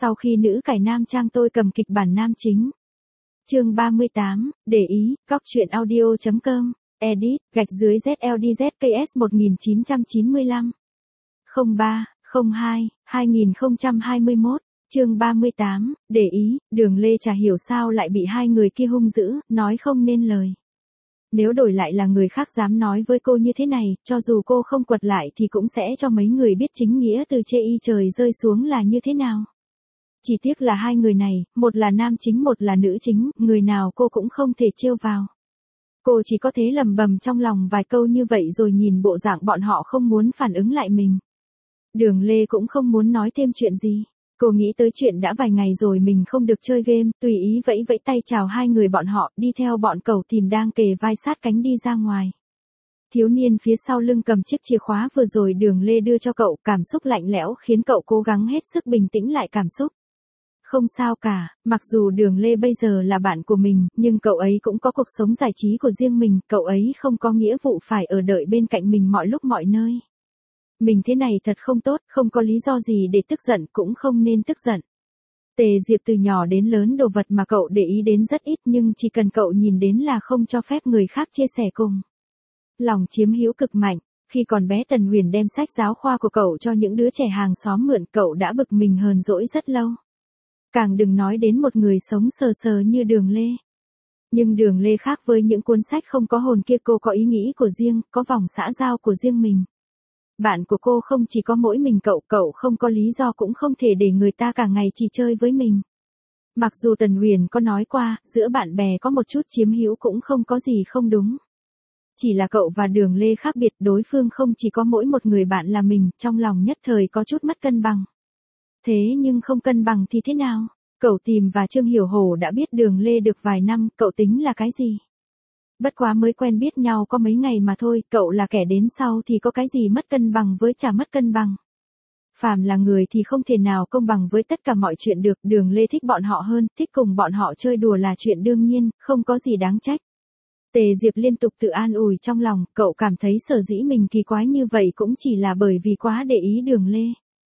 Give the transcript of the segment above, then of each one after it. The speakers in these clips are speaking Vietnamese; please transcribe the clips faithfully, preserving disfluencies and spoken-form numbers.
Sau khi nữ cải nam trang tôi cầm kịch bản nam chính. Chương ba mươi tám, để ý, góc truyện audio chấm com, edit, gạch dưới Z L D Z K S một nghìn chín trăm chín mươi lăm. không ba, không hai, hai nghìn không trăm hai mươi mốt, chương ba mươi tám, để ý, Đường Lê chả hiểu sao lại bị hai người kia hung dữ, nói không nên lời. Nếu đổi lại là người khác dám nói với cô như thế này, cho dù cô không quật lại thì cũng sẽ cho mấy người biết chính nghĩa từ chê y trời rơi xuống là như thế nào. Chỉ tiếc là hai người này, một là nam chính một là nữ chính, người nào cô cũng không thể trêu vào. Cô chỉ có thế lầm bầm trong lòng vài câu như vậy rồi nhìn bộ dạng bọn họ không muốn phản ứng lại mình. Đường Lê cũng không muốn nói thêm chuyện gì. Cô nghĩ tới chuyện đã vài ngày rồi mình không được chơi game, tùy ý vẫy vẫy tay chào hai người bọn họ, đi theo bọn cẩu tìm đang kề vai sát cánh đi ra ngoài. Thiếu niên phía sau lưng cầm chiếc chìa khóa vừa rồi Đường Lê đưa cho cậu, cảm xúc lạnh lẽo khiến cậu cố gắng hết sức bình tĩnh lại cảm xúc. Không sao cả, mặc dù Đường Lê bây giờ là bạn của mình, nhưng cậu ấy cũng có cuộc sống giải trí của riêng mình, cậu ấy không có nghĩa vụ phải ở đợi bên cạnh mình mọi lúc mọi nơi. Mình thế này thật không tốt, không có lý do gì để tức giận, cũng không nên tức giận. Tề Diệp từ nhỏ đến lớn đồ vật mà cậu để ý đến rất ít, nhưng chỉ cần cậu nhìn đến là không cho phép người khác chia sẻ cùng. Lòng chiếm hữu cực mạnh, khi còn bé Tần Huyền đem sách giáo khoa của cậu cho những đứa trẻ hàng xóm mượn, cậu đã bực mình hờn dỗi rất lâu. Càng đừng nói đến một người sống sờ sờ như Đường Lê. Nhưng Đường Lê khác với những cuốn sách không có hồn kia, cô có ý nghĩ của riêng, có vòng xã giao của riêng mình. Bạn của cô không chỉ có mỗi mình cậu, cậu không có lý do cũng không thể để người ta cả ngày chỉ chơi với mình. Mặc dù Tần Huyền có nói qua, giữa bạn bè có một chút chiếm hữu cũng không có gì không đúng. Chỉ là cậu và Đường Lê khác biệt, đối phương không chỉ có mỗi một người bạn là mình, trong lòng nhất thời có chút mất cân bằng. Thế nhưng không cân bằng thì thế nào? Cậu tìm và Trương Hiểu Hổ đã biết Đường Lê được vài năm, cậu tính là cái gì? Bất quá mới quen biết nhau có mấy ngày mà thôi, cậu là kẻ đến sau thì có cái gì mất cân bằng với chả mất cân bằng. Phàm là người thì không thể nào công bằng với tất cả mọi chuyện được, Đường Lê thích bọn họ hơn, thích cùng bọn họ chơi đùa là chuyện đương nhiên, không có gì đáng trách. Tề Diệp liên tục tự an ủi trong lòng, cậu cảm thấy sở dĩ mình kỳ quái như vậy cũng chỉ là bởi vì quá để ý Đường Lê.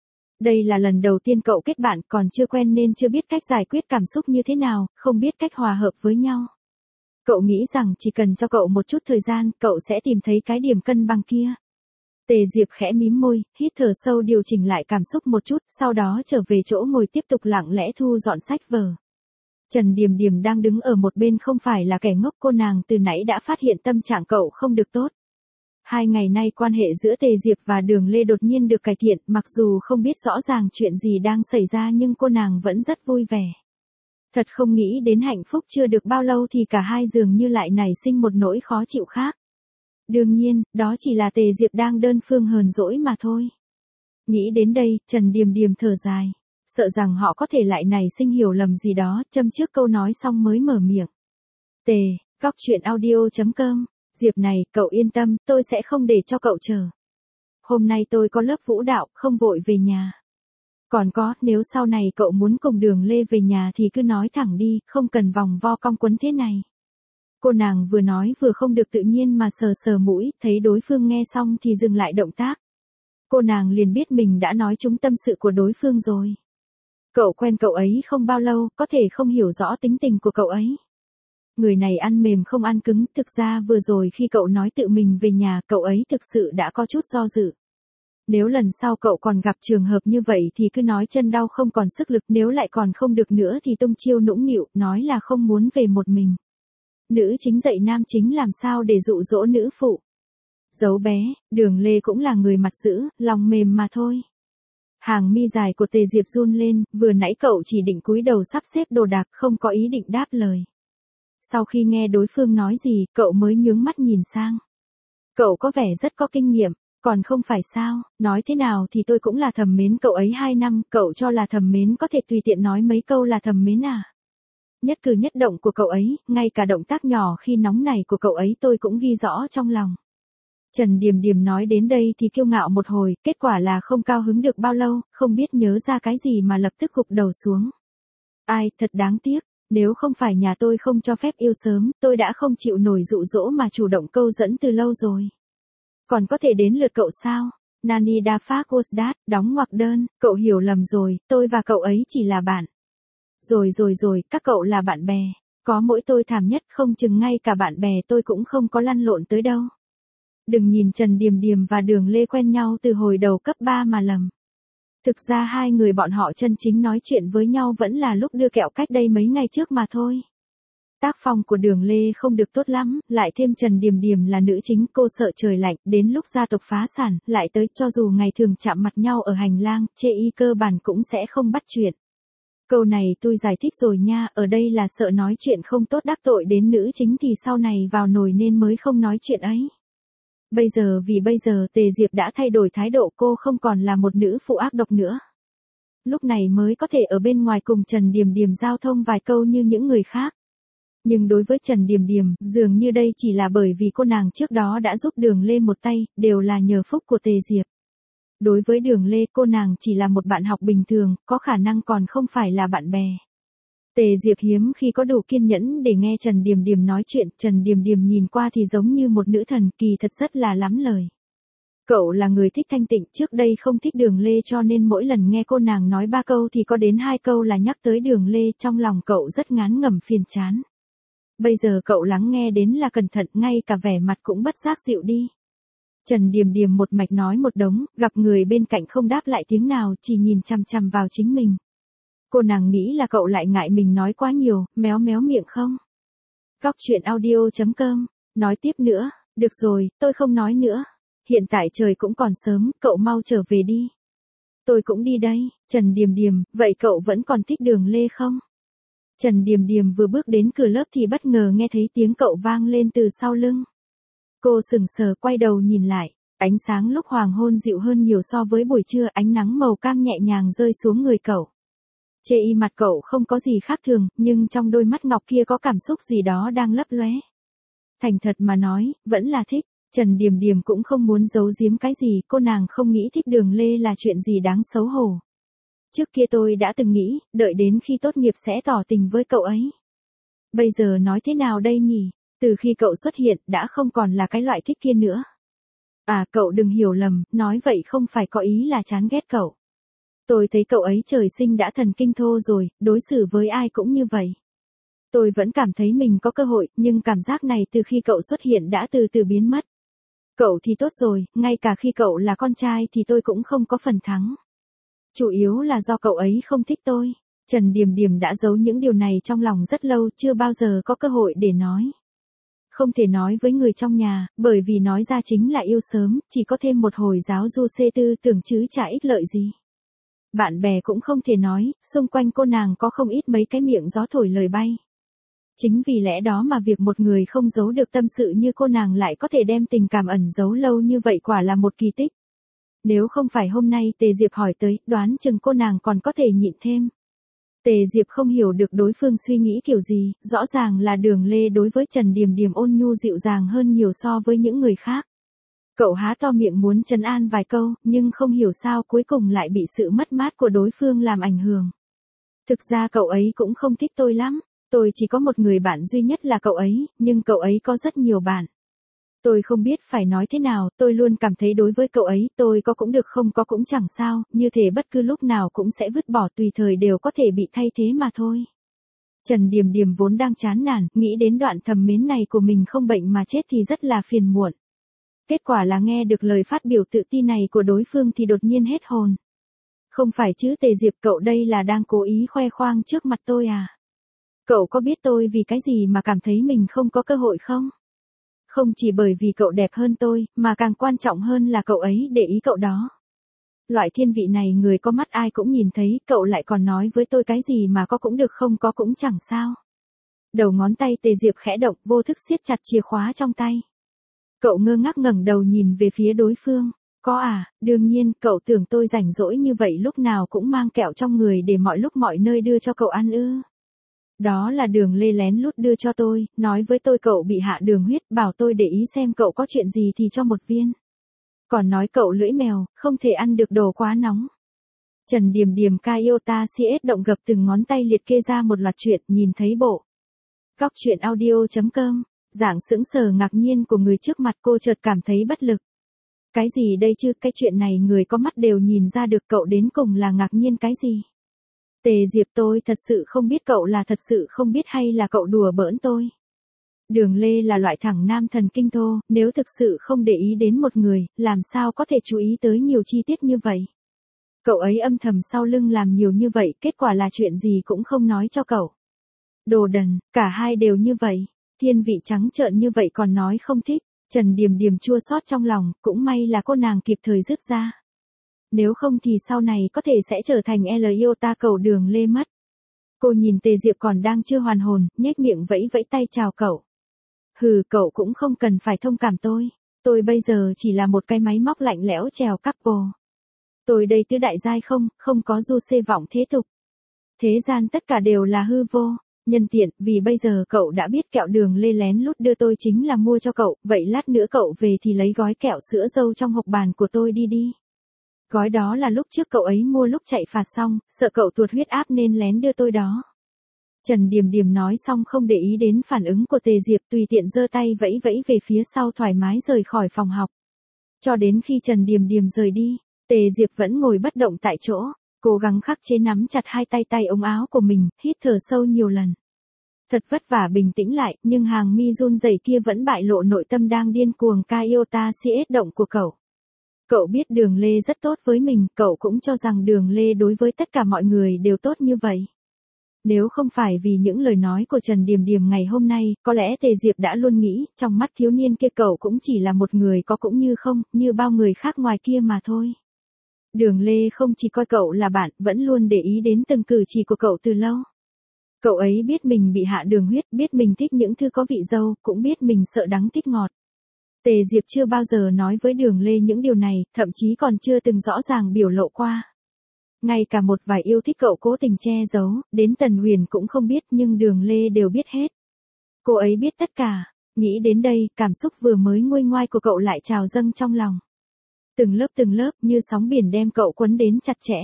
Đây là lần đầu tiên cậu kết bạn, còn chưa quen nên chưa biết cách giải quyết cảm xúc như thế nào, không biết cách hòa hợp với nhau. Cậu nghĩ rằng chỉ cần cho cậu một chút thời gian, cậu sẽ tìm thấy cái điểm cân bằng kia. Tề Diệp khẽ mím môi, hít thở sâu điều chỉnh lại cảm xúc một chút, sau đó trở về chỗ ngồi tiếp tục lặng lẽ thu dọn sách vở. Trần Điềm Điềm đang đứng ở một bên không phải là kẻ ngốc, cô nàng từ nãy đã phát hiện tâm trạng cậu không được tốt. Hai ngày nay quan hệ giữa Tề Diệp và Đường Lê đột nhiên được cải thiện, mặc dù không biết rõ ràng chuyện gì đang xảy ra nhưng cô nàng vẫn rất vui vẻ. Thật không nghĩ đến hạnh phúc chưa được bao lâu thì cả hai dường như lại nảy sinh một nỗi khó chịu khác. Đương nhiên, đó chỉ là Tề Diệp đang đơn phương hờn dỗi mà thôi. Nghĩ đến đây, Trần Điềm Điềm thở dài. Sợ rằng họ có thể lại nảy sinh hiểu lầm gì đó, châm trước câu nói xong mới mở miệng. Tề, góc truyện audio chấm com, Diệp này, cậu yên tâm, tôi sẽ không để cho cậu chờ. Hôm nay tôi có lớp vũ đạo, không vội về nhà. Còn có, nếu sau này cậu muốn cùng Đường Lê về nhà thì cứ nói thẳng đi, không cần vòng vo cong quấn thế này. Cô nàng vừa nói vừa không được tự nhiên mà sờ sờ mũi, thấy đối phương nghe xong thì dừng lại động tác. Cô nàng liền biết mình đã nói trúng tâm sự của đối phương rồi. Cậu quen cậu ấy không bao lâu, có thể không hiểu rõ tính tình của cậu ấy. Người này ăn mềm không ăn cứng, thực ra vừa rồi khi cậu nói tự mình về nhà, cậu ấy thực sự đã có chút do dự. Nếu lần sau cậu còn gặp trường hợp như vậy thì cứ nói chân đau không còn sức lực, nếu lại còn không được nữa thì tung chiêu nũng nịu, nói là không muốn về một mình. Nữ chính dạy nam chính làm sao để dụ dỗ nữ phụ. Giấu bé, Đường Lê cũng là người mặt dữ, lòng mềm mà thôi. Hàng mi dài của Tề Diệp run lên, vừa nãy cậu chỉ định cúi đầu sắp xếp đồ đạc, không có ý định đáp lời. Sau khi nghe đối phương nói gì, cậu mới nhướng mắt nhìn sang. Cậu có vẻ rất có kinh nghiệm, còn không phải sao, nói thế nào thì tôi cũng là thầm mến cậu ấy hai năm, cậu cho là thầm mến có thể tùy tiện nói mấy câu là thầm mến à? Nhất cử nhất động của cậu ấy, ngay cả động tác nhỏ khi nóng nảy của cậu ấy tôi cũng ghi rõ trong lòng. Trần Điềm Điềm nói đến đây thì kiêu ngạo một hồi, kết quả là không cao hứng được bao lâu, không biết nhớ ra cái gì mà lập tức gục đầu xuống. Ai, thật đáng tiếc, nếu không phải nhà tôi không cho phép yêu sớm, tôi đã không chịu nổi dụ dỗ mà chủ động câu dẫn từ lâu rồi. Còn có thể đến lượt cậu sao? Nani da phát Gosdat, đóng ngoặc đơn, cậu hiểu lầm rồi, tôi và cậu ấy chỉ là bạn. Rồi rồi rồi, các cậu là bạn bè. Có mỗi tôi thảm nhất, không chừng ngay cả bạn bè tôi cũng không có lăn lộn tới đâu. Đừng nhìn Trần Điềm Điềm và Đường Lê quen nhau từ hồi đầu cấp ba mà lầm. Thực ra hai người bọn họ chân chính nói chuyện với nhau vẫn là lúc đưa kẹo cách đây mấy ngày trước mà thôi. Tác phong của Đường Lê không được tốt lắm, lại thêm Trần Điềm Điềm là nữ chính, cô sợ trời lạnh, đến lúc gia tộc phá sản, lại tới, cho dù ngày thường chạm mặt nhau ở hành lang, chê y cơ bản cũng sẽ không bắt chuyện. Câu này tôi giải thích rồi nha, ở đây là sợ nói chuyện không tốt đắc tội đến nữ chính thì sau này vào nồi nên mới không nói chuyện ấy. Bây giờ vì bây giờ Tề Diệp đã thay đổi thái độ, cô không còn là một nữ phụ ác độc nữa. Lúc này mới có thể ở bên ngoài cùng Trần Điềm Điềm giao thông vài câu như những người khác. Nhưng đối với Trần Điềm Điềm, dường như đây chỉ là bởi vì cô nàng trước đó đã giúp Đường Lê một tay, đều là nhờ phúc của Tề Diệp. Đối với Đường Lê, cô nàng chỉ là một bạn học bình thường, có khả năng còn không phải là bạn bè. Tề Diệp hiếm khi có đủ kiên nhẫn để nghe Trần Điềm Điềm nói chuyện, Trần Điềm Điềm nhìn qua thì giống như một nữ thần, kỳ thật rất là lắm lời. Cậu là người thích thanh tịnh, trước đây không thích Đường Lê cho nên mỗi lần nghe cô nàng nói ba câu thì có đến hai câu là nhắc tới Đường Lê, trong lòng cậu rất ngán ngẩm phiền chán. Bây giờ cậu lắng nghe đến là cẩn thận, ngay cả vẻ mặt cũng bất giác dịu đi. Trần Điềm Điềm một mạch nói một đống, gặp người bên cạnh không đáp lại tiếng nào, chỉ nhìn chằm chằm vào chính mình. Cô nàng nghĩ là cậu lại ngại mình nói quá nhiều, méo méo miệng không? Góc chuyện audio chấm com, nói tiếp nữa, được rồi, tôi không nói nữa. Hiện tại trời cũng còn sớm, cậu mau trở về đi. Tôi cũng đi đây, Trần Điềm Điềm, vậy cậu vẫn còn thích Đường Lê không? Trần Điềm Điềm vừa bước đến cửa lớp thì bất ngờ nghe thấy tiếng cậu vang lên từ sau lưng. Cô sững sờ quay đầu nhìn lại, ánh sáng lúc hoàng hôn dịu hơn nhiều so với buổi trưa, ánh nắng màu cam nhẹ nhàng rơi xuống người cậu. Chê y mặt cậu không có gì khác thường, nhưng trong đôi mắt ngọc kia có cảm xúc gì đó đang lấp lóe. Thành thật mà nói, vẫn là thích. Trần Điềm Điềm cũng không muốn giấu giếm cái gì, cô nàng không nghĩ thích Đường Lê là chuyện gì đáng xấu hổ. Trước kia tôi đã từng nghĩ, đợi đến khi tốt nghiệp sẽ tỏ tình với cậu ấy. Bây giờ nói thế nào đây nhỉ? Từ khi cậu xuất hiện, đã không còn là cái loại thích kia nữa. À, cậu đừng hiểu lầm, nói vậy không phải có ý là chán ghét cậu. Tôi thấy cậu ấy trời sinh đã thần kinh thô rồi, đối xử với ai cũng như vậy. Tôi vẫn cảm thấy mình có cơ hội, nhưng cảm giác này từ khi cậu xuất hiện đã từ từ biến mất. Cậu thì tốt rồi, ngay cả khi cậu là con trai thì tôi cũng không có phần thắng. Chủ yếu là do cậu ấy không thích tôi. Trần Điềm Điềm đã giấu những điều này trong lòng rất lâu, chưa bao giờ có cơ hội để nói. Không thể nói với người trong nhà, bởi vì nói ra chính là yêu sớm, chỉ có thêm một hồi giáo du xê tư tưởng chứ chả ích lợi gì. Bạn bè cũng không thể nói, xung quanh cô nàng có không ít mấy cái miệng gió thổi lời bay. Chính vì lẽ đó mà việc một người không giấu được tâm sự như cô nàng lại có thể đem tình cảm ẩn giấu lâu như vậy quả là một kỳ tích. Nếu không phải hôm nay Tề Diệp hỏi tới, đoán chừng cô nàng còn có thể nhịn thêm. Tề Diệp không hiểu được đối phương suy nghĩ kiểu gì, rõ ràng là Đường Lê đối với Trần Điềm Điềm ôn nhu dịu dàng hơn nhiều so với những người khác. Cậu há to miệng muốn trấn an vài câu, nhưng không hiểu sao cuối cùng lại bị sự mất mát của đối phương làm ảnh hưởng. Thực ra cậu ấy cũng không thích tôi lắm, tôi chỉ có một người bạn duy nhất là cậu ấy, nhưng cậu ấy có rất nhiều bạn. Tôi không biết phải nói thế nào, tôi luôn cảm thấy đối với cậu ấy, tôi có cũng được không có cũng chẳng sao, như thể bất cứ lúc nào cũng sẽ vứt bỏ, tùy thời đều có thể bị thay thế mà thôi. Trần Điềm Điềm vốn đang chán nản, nghĩ đến đoạn thầm mến này của mình không bệnh mà chết thì rất là phiền muộn. Kết quả là nghe được lời phát biểu tự ti này của đối phương thì đột nhiên hết hồn. Không phải chứ Tề Diệp, cậu đây là đang cố ý khoe khoang trước mặt tôi à? Cậu có biết tôi vì cái gì mà cảm thấy mình không có cơ hội không? Không chỉ bởi vì cậu đẹp hơn tôi, mà càng quan trọng hơn là cậu ấy để ý cậu đó. Loại thiên vị này người có mắt ai cũng nhìn thấy, cậu lại còn nói với tôi cái gì mà có cũng được không có cũng chẳng sao. Đầu ngón tay Tề Diệp khẽ động, vô thức siết chặt chìa khóa trong tay. Cậu ngơ ngác ngẩng đầu nhìn về phía đối phương. Có à, đương nhiên, cậu tưởng tôi rảnh rỗi như vậy lúc nào cũng mang kẹo trong người để mọi lúc mọi nơi đưa cho cậu ăn ư? Đó là Đường Lê lén lút đưa cho tôi, nói với tôi cậu bị hạ đường huyết, bảo tôi để ý xem cậu có chuyện gì thì cho một viên. Còn nói cậu lưỡi mèo, không thể ăn được đồ quá nóng. Trần Điềm Điềm Kayota xê ét động gập từng ngón tay liệt kê ra một loạt chuyện, nhìn thấy bộ. Góc chuyện audio chấm com, dạng sững sờ ngạc nhiên của người trước mặt, cô chợt cảm thấy bất lực. Cái gì đây chứ, cái chuyện này người có mắt đều nhìn ra được, cậu đến cùng là ngạc nhiên cái gì? Tề Diệp, tôi thật sự không biết, cậu là thật sự không biết hay là cậu đùa bỡn tôi? Đường Lê là loại thằng nam thần kinh thô, nếu thực sự không để ý đến một người, làm sao có thể chú ý tới nhiều chi tiết như vậy? Cậu ấy âm thầm sau lưng làm nhiều như vậy, kết quả là chuyện gì cũng không nói cho cậu. Đồ đần, cả hai đều như vậy, thiên vị trắng trợn như vậy còn nói không thích. Trần Điềm Điềm chua xót trong lòng, cũng may là cô nàng kịp thời dứt ra. Nếu không thì sau này có thể sẽ trở thành L yêu ta cầu Đường Lê mất. Cô nhìn Tề Diệp còn đang chưa hoàn hồn, nhếch miệng vẫy vẫy tay chào cậu. Hừ, cậu cũng không cần phải thông cảm tôi. Tôi bây giờ chỉ là một cái máy móc lạnh lẽo trèo couple. Tôi đây tứ đại giai không, không có du xê vọng thế tục. Thế gian tất cả đều là hư vô. Nhân tiện, vì bây giờ cậu đã biết kẹo Đường Lê lén lút đưa tôi chính là mua cho cậu, vậy lát nữa cậu về thì lấy gói kẹo sữa dâu trong hộp bàn của tôi đi đi. Gói đó là lúc trước cậu ấy mua lúc chạy phạt xong, sợ cậu tuột huyết áp nên lén đưa tôi đó. Trần Điềm Điềm nói xong không để ý đến phản ứng của Tề Diệp, tùy tiện giơ tay vẫy vẫy về phía sau thoải mái rời khỏi phòng học. Cho đến khi Trần Điềm Điềm rời đi, Tề Diệp vẫn ngồi bất động tại chỗ. Cố gắng khắc chế nắm chặt hai tay tay ống áo của mình, hít thở sâu nhiều lần. Thật vất vả bình tĩnh lại, nhưng hàng mi run rẩy kia vẫn bại lộ nội tâm đang điên cuồng Iota siết động của cậu. Cậu biết Đường Lê rất tốt với mình, cậu cũng cho rằng Đường Lê đối với tất cả mọi người đều tốt như vậy. Nếu không phải vì những lời nói của Trần Điềm Điềm ngày hôm nay, có lẽ Tề Diệp đã luôn nghĩ, trong mắt thiếu niên kia cậu cũng chỉ là một người có cũng như không, như bao người khác ngoài kia mà thôi. Đường Lê không chỉ coi cậu là bạn, vẫn luôn để ý đến từng cử chỉ của cậu từ lâu. Cậu ấy biết mình bị hạ đường huyết, biết mình thích những thứ có vị dâu, cũng biết mình sợ đắng thích ngọt. Tề Diệp chưa bao giờ nói với Đường Lê những điều này, thậm chí còn chưa từng rõ ràng biểu lộ qua. Ngay cả một vài yêu thích cậu cố tình che giấu, đến Tần Huyền cũng không biết, nhưng Đường Lê đều biết hết. Cô ấy biết tất cả. Nghĩ đến đây, cảm xúc vừa mới nguôi ngoai của cậu lại trào dâng trong lòng. Từng lớp từng lớp như sóng biển đem cậu quấn đến chặt chẽ.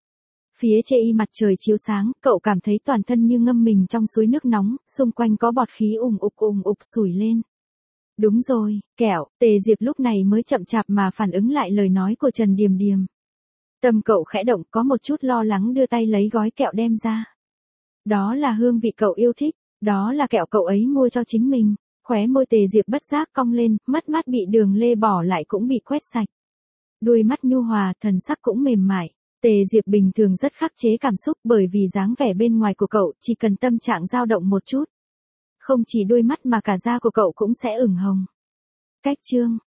Phía chê y mặt trời chiếu sáng, cậu cảm thấy toàn thân như ngâm mình trong suối nước nóng, xung quanh có bọt khí ùng ục ùng ục sủi lên. Đúng rồi, kẹo, Tề Diệp lúc này mới chậm chạp mà phản ứng lại lời nói của Trần Điềm Điềm. Tâm cậu khẽ động, có một chút lo lắng đưa tay lấy gói kẹo đem ra. Đó là hương vị cậu yêu thích, đó là kẹo cậu ấy mua cho chính mình. Khóe môi Tề Diệp bất giác cong lên, mắt mắt bị Đường Lê bỏ lại cũng bị quét sạch. Đuôi mắt nhu hòa, thần sắc cũng mềm mại. Tề Diệp bình thường rất khắc chế cảm xúc bởi vì dáng vẻ bên ngoài của cậu chỉ cần tâm trạng dao động một chút. Không chỉ đôi mắt mà cả da của cậu cũng sẽ ửng hồng. Cách chương